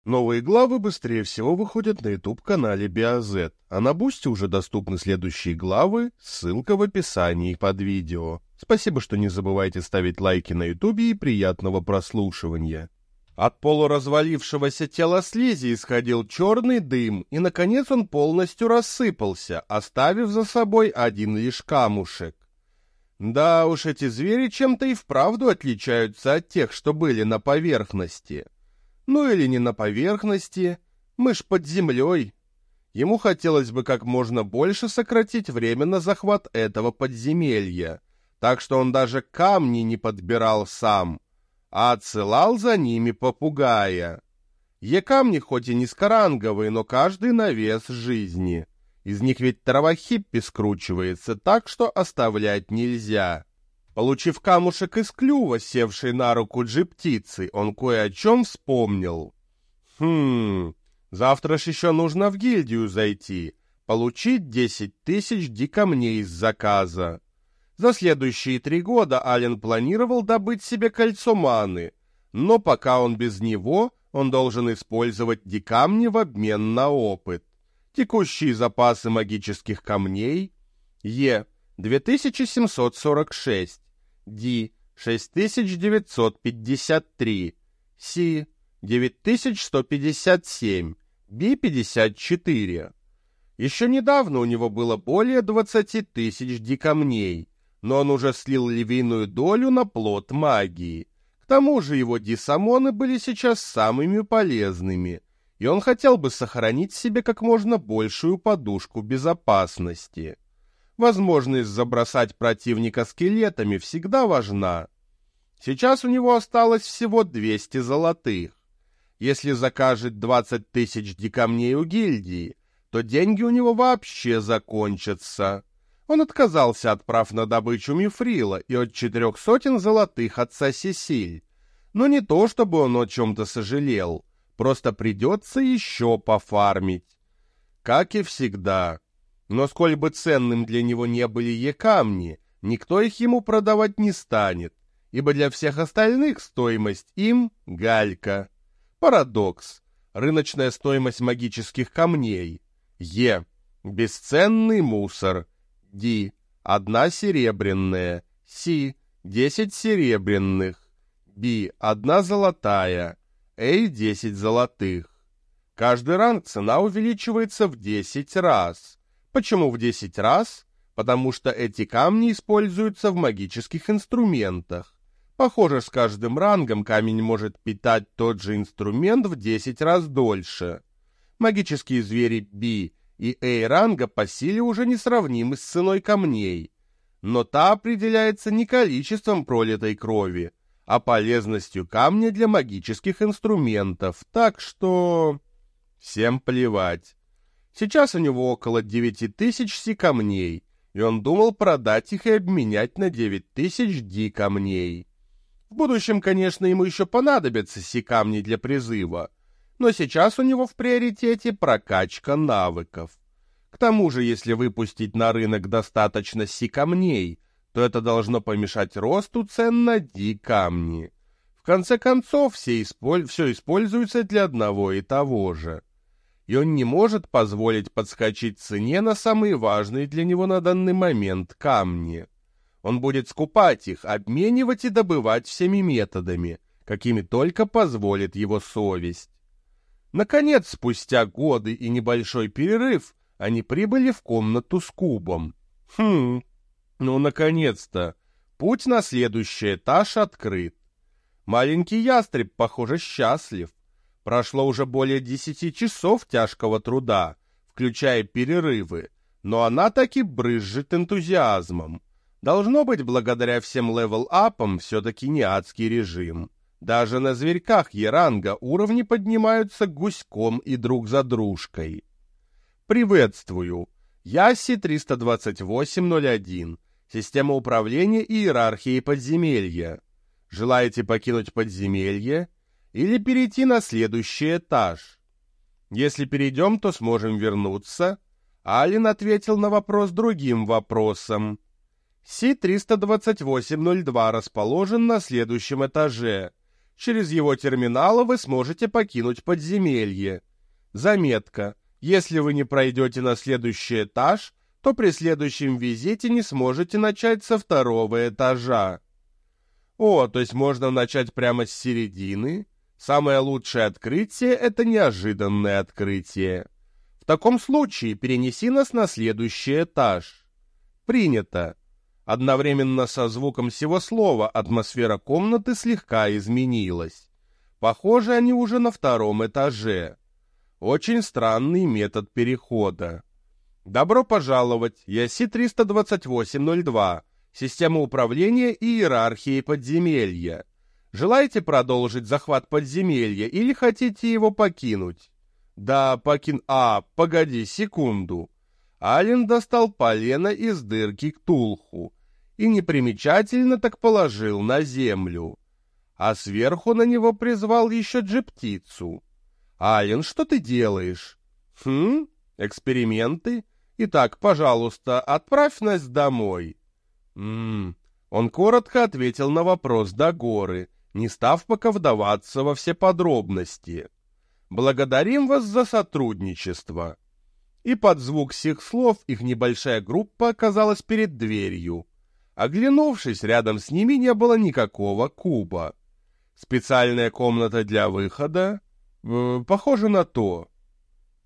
Новые главы быстрее всего выходят на YouTube-канале BioZ, а на Бусти уже доступны следующие главы, ссылка в описании под видео. Спасибо, что не забывайте ставить лайки на YouTube и приятного прослушивания. От полуразвалившегося тела слизи исходил черный дым, и, наконец, он полностью рассыпался, оставив за собой один лишь камушек. Да уж, эти звери чем-то и вправду отличаются от тех, что были на поверхности. Ну или не на поверхности, мы ж под землей. Ему хотелось бы как можно больше сократить время на захват этого подземелья, так что он даже камни не подбирал сам, а отсылал за ними попугая. Е-камни хоть и низкоранговые, но каждый на вес жизни. Из них ведь трава хиппи скручивается так, что оставлять нельзя. Получив камушек из клюва, севший на руку джи-птицы, он кое о чем вспомнил. Завтра ж еще нужно в гильдию зайти, получить 10 тысяч ди-камней из заказа. За следующие 3 года Ален планировал добыть себе кольцо маны, но пока он без него, он должен использовать ди-камни в обмен на опыт. Текущие запасы магических камней Е 2746, Ди 6953, Си 9157, Би 54. Еще недавно у него было более 20 тысяч ди-камней, но он уже слил львиную долю на плод магии. К тому же его ди-самоны были сейчас самыми полезными, и он хотел бы сохранить себе как можно большую подушку безопасности. Возможность забросать противника скелетами всегда важна. Сейчас у него осталось всего 200 золотых. Если закажет 20 тысяч ди-камней у гильдии, то деньги у него вообще закончатся. Он отказался от прав на добычу мифрила и от 400 золотых отца Сесиль. Но не то, чтобы он о чем-то сожалел, просто придется еще пофармить. Как и всегда. Но сколь бы ценным для него не были е-камни, никто их ему продавать не станет, ибо для всех остальных стоимость им — галька. Парадокс. Рыночная стоимость магических камней. Е. Бесценный мусор. Ди. 1 серебряная. Си. 10 серебряных. Би. 1 золотая. Эй. 10 золотых. Каждый ранг цена увеличивается в 10 раз. Почему в 10 раз? Потому что эти камни используются в магических инструментах. Похоже, с каждым рангом камень может питать тот же инструмент в 10 раз дольше. Магические звери B и A ранга по силе уже несравнимы с ценой камней. Но та определяется не количеством пролитой крови, а полезностью камня для магических инструментов. Так что... всем плевать. Сейчас у него около 9000 си-камней, и он думал продать их и обменять на 9000 ди-камней. В будущем, конечно, ему еще понадобятся си-камни для призыва, но сейчас у него в приоритете прокачка навыков. К тому же, если выпустить на рынок достаточно си-камней, то это должно помешать росту цен на ди-камни. В конце концов, все используется для одного и того же. И он не может позволить подскочить цене на самые важные для него на данный момент камни. Он будет скупать их, обменивать и добывать всеми методами, какими только позволит его совесть. Наконец, спустя годы и небольшой перерыв, они прибыли в комнату с кубом. Ну, наконец-то! Путь на следующий этаж открыт. Маленький ястреб, похоже, счастлив. Прошло уже более 10 часов тяжкого труда, включая перерывы, но она таки брызжет энтузиазмом. Должно быть, благодаря всем левел-апам все-таки не адский режим. Даже на зверьках Е-ранга уровни поднимаются гуськом и друг за дружкой. Приветствую! Яси 32801. Система управления и иерархии подземелья. Желаете покинуть подземелье? Или перейти на следующий этаж? Если перейдем, то сможем вернуться. Ален ответил на вопрос другим вопросом. Си-32802 расположен на следующем этаже. Через его терминалы вы сможете покинуть подземелье. Заметка. Если вы не пройдете на следующий этаж, то при следующем визите не сможете начать со второго этажа. О, то есть можно начать прямо с середины? Самое лучшее открытие — это неожиданное открытие. В таком случае перенеси нас на следующий этаж. Принято. Одновременно со звуком сего слова атмосфера комнаты слегка изменилась. Похоже, они уже на втором этаже. Очень странный метод перехода. Добро пожаловать, я Си-328-02, система управления и иерархии подземелья. Желаете продолжить захват подземелья или хотите его покинуть? Да, погоди секунду. Ален достал полено из дырки Ктулху и непримечательно так положил на землю. А сверху на него призвал еще Джи-птицу. «Ален, что ты делаешь?» Эксперименты? Итак, пожалуйста, отправь нас домой». Он коротко ответил на вопрос Дагоры, не став пока вдаваться во все подробности. «Благодарим вас за сотрудничество». И под звук сих слов их небольшая группа оказалась перед дверью. Оглянувшись, рядом с ними не было никакого куба. Специальная комната для выхода? Похоже на то.